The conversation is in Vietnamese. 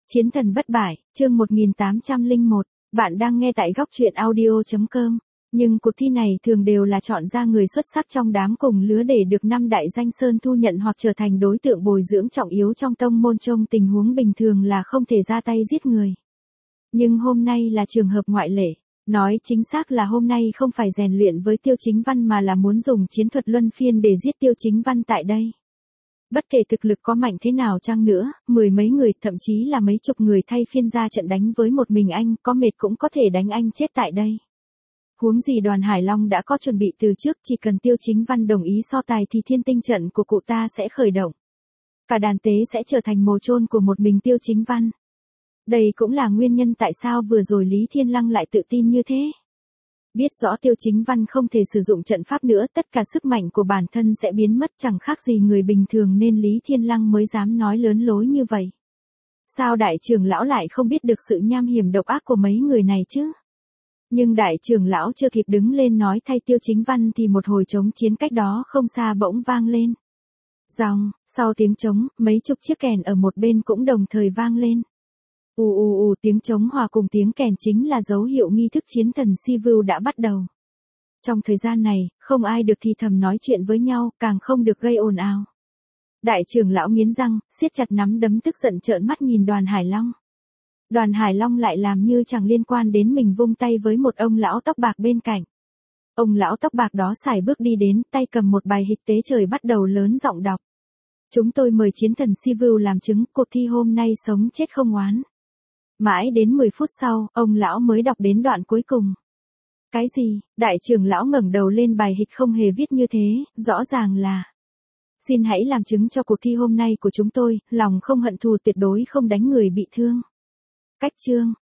Chiến thần bất bại, chương 1801, bạn đang nghe tại góc truyện audio.com. Nhưng cuộc thi này thường đều là chọn ra người xuất sắc trong đám cùng lứa để được năm đại danh sơn thu nhận hoặc trở thành đối tượng bồi dưỡng trọng yếu trong tông môn. Trong tình huống bình thường là không thể ra tay giết người. Nhưng hôm nay là trường hợp ngoại lệ. Nói chính xác là hôm nay không phải rèn luyện với Tiêu Chính Văn mà là muốn dùng chiến thuật luân phiên để giết Tiêu Chính Văn tại đây. Bất kể thực lực có mạnh thế nào chăng nữa, mười mấy người thậm chí là mấy chục người thay phiên ra trận đánh với một mình anh, có mệt cũng có thể đánh anh chết tại đây. Huống gì Đoàn Hải Long đã có chuẩn bị từ trước, chỉ cần Tiêu Chính Văn đồng ý so tài thì thiên tinh trận của cụ ta sẽ khởi động. Cả đàn tế sẽ trở thành mồ chôn của một mình Tiêu Chính Văn. Đây cũng là nguyên nhân tại sao vừa rồi Lý Thiên Lăng lại tự tin như thế. Biết rõ Tiêu Chính Văn không thể sử dụng trận pháp nữa, tất cả sức mạnh của bản thân sẽ biến mất chẳng khác gì người bình thường nên Lý Thiên Lăng mới dám nói lớn lối như vậy. Sao đại trưởng lão lại không biết được sự nham hiểm độc ác của mấy người này chứ? Nhưng đại trưởng lão chưa kịp đứng lên nói thay Tiêu Chính Văn thì một hồi trống chiến cách đó không xa bỗng vang lên. Ròng, sau tiếng trống, mấy chục chiếc kèn ở một bên cũng đồng thời vang lên. Tiếng trống hòa cùng tiếng kèn chính là dấu hiệu nghi thức chiến thần Sivu đã bắt đầu. Trong thời gian này, không ai được thì thầm nói chuyện với nhau, càng không được gây ồn ào. Đại trưởng lão nghiến răng, siết chặt nắm đấm tức giận trợn mắt nhìn Đoàn Hải Long. Đoàn Hải Long lại làm như chẳng liên quan đến mình, vung tay với một ông lão tóc bạc bên cạnh. Ông lão tóc bạc đó sải bước đi đến, tay cầm một bài hịch tế trời bắt đầu lớn giọng đọc. Chúng tôi mời chiến thần Sivu làm chứng, cuộc thi hôm nay sống chết không oán. Mãi đến 10 phút sau, ông lão mới đọc đến đoạn cuối cùng. Cái gì? Đại trưởng lão ngẩng đầu lên, bài hịch không hề viết như thế, rõ ràng là: xin hãy làm chứng cho cuộc thi hôm nay của chúng tôi, lòng không hận thù, tuyệt đối không đánh người bị thương. Cách chương,